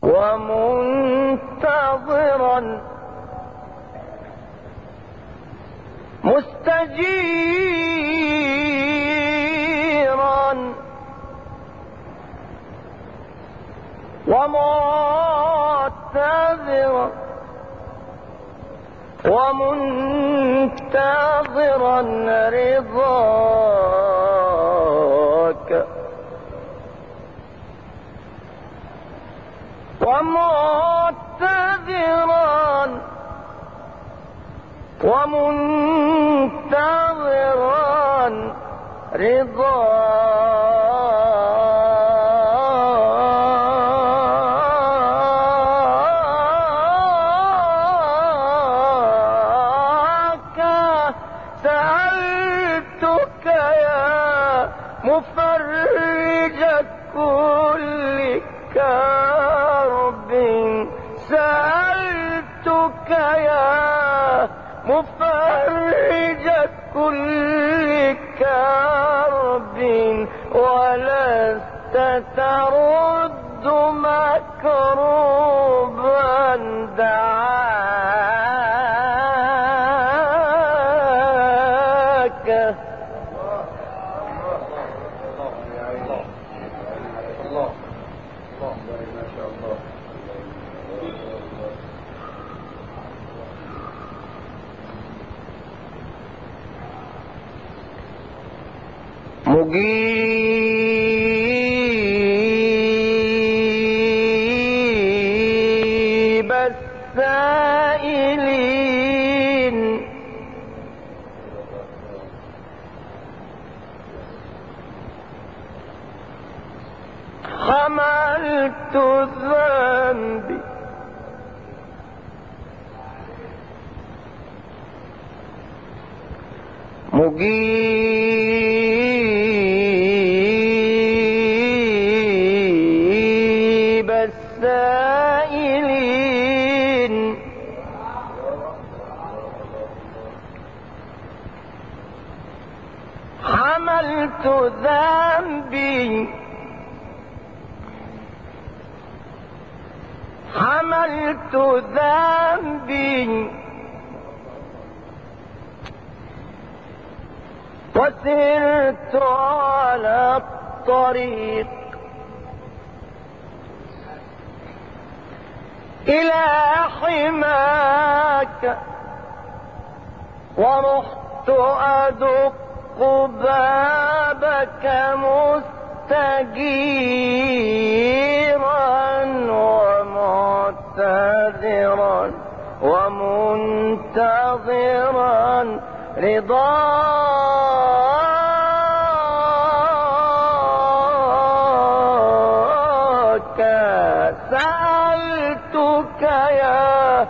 ومنتظرا مستجيرا ومعتذرا ومنتظرا رضاك ومعتذرا ومنتظرا رضاك سألتك يا مفرج كل كرب سألتك يا مفرج كل كرب ولست ترد مكروبا دعاك. مجيب السائلين حملت ذنبي مجيب السائلين حملت ذنبي حملت ذنبي وسرت على الطريق إلى حماك ورحت أدق بابك مستجيرا ومعتذرا ومنتظرا رضاك سألتك يا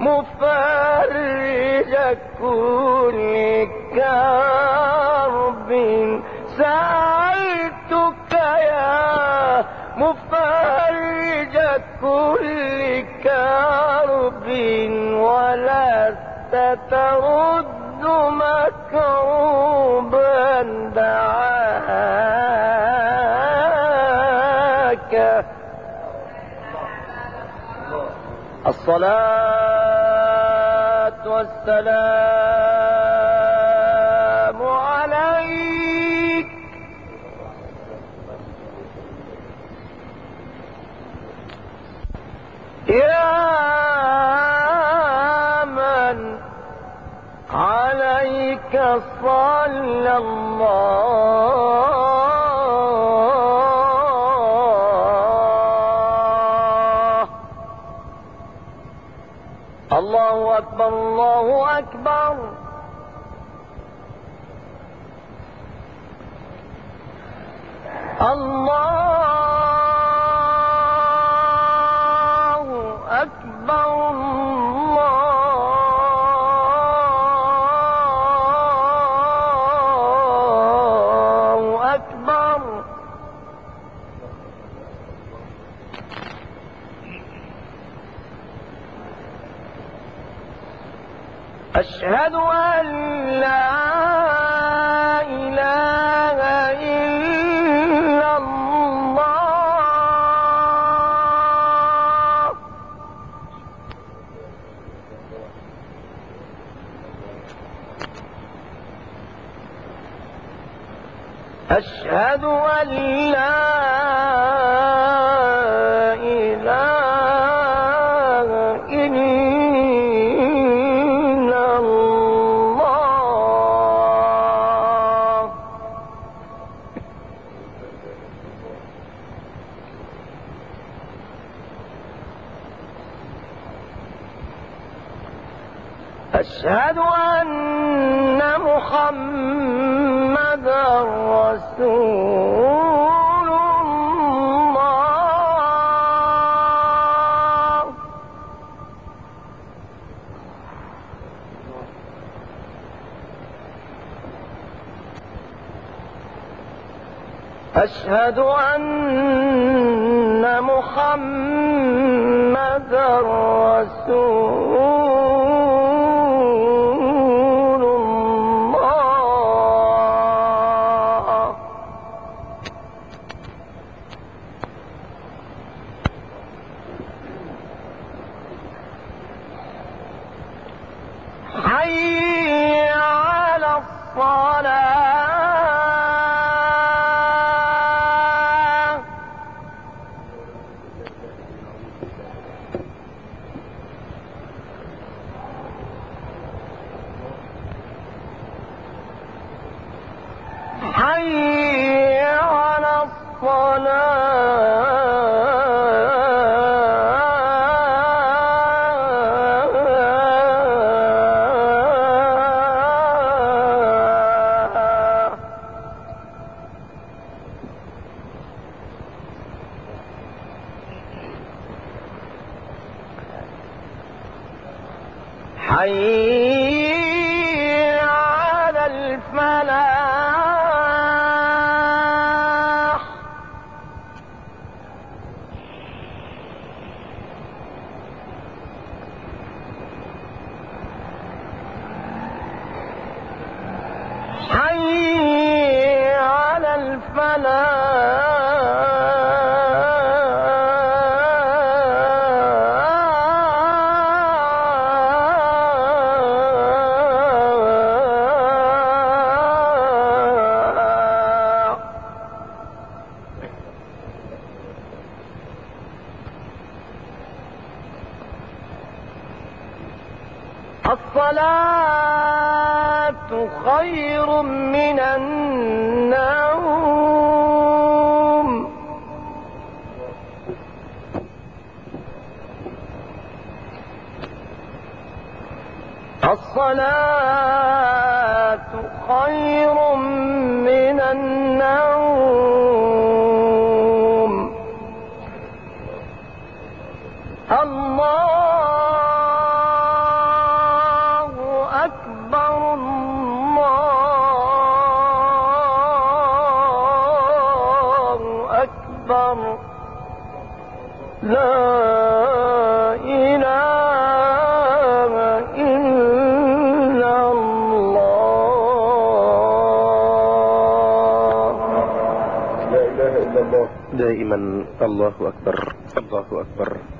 مفرج كل كرب سألتك يا مفرج كل كرب ولست ترد مكروبا دعاك. الصلاة والسلام عليك يا من عليك صلى الله. الله أكبر الله أكبر. الله أكبر الله أكبر. أشهد أن لا إله إلا الله أشهد أن لا إله إلا الله. أشهد أن محمدًا رسول الله. أشهد أن محمدًا رسول الله. حي على الصلاة. حي على الصلاة. حي على الفلاح. حي على الفلاح. الصلاة خير من النوم. الصلاة خير من النوم. الله أكبر. الله أكبر. لا إله إلا الله. لا إله إلا الله. دائما الله أكبر، الله أكبر.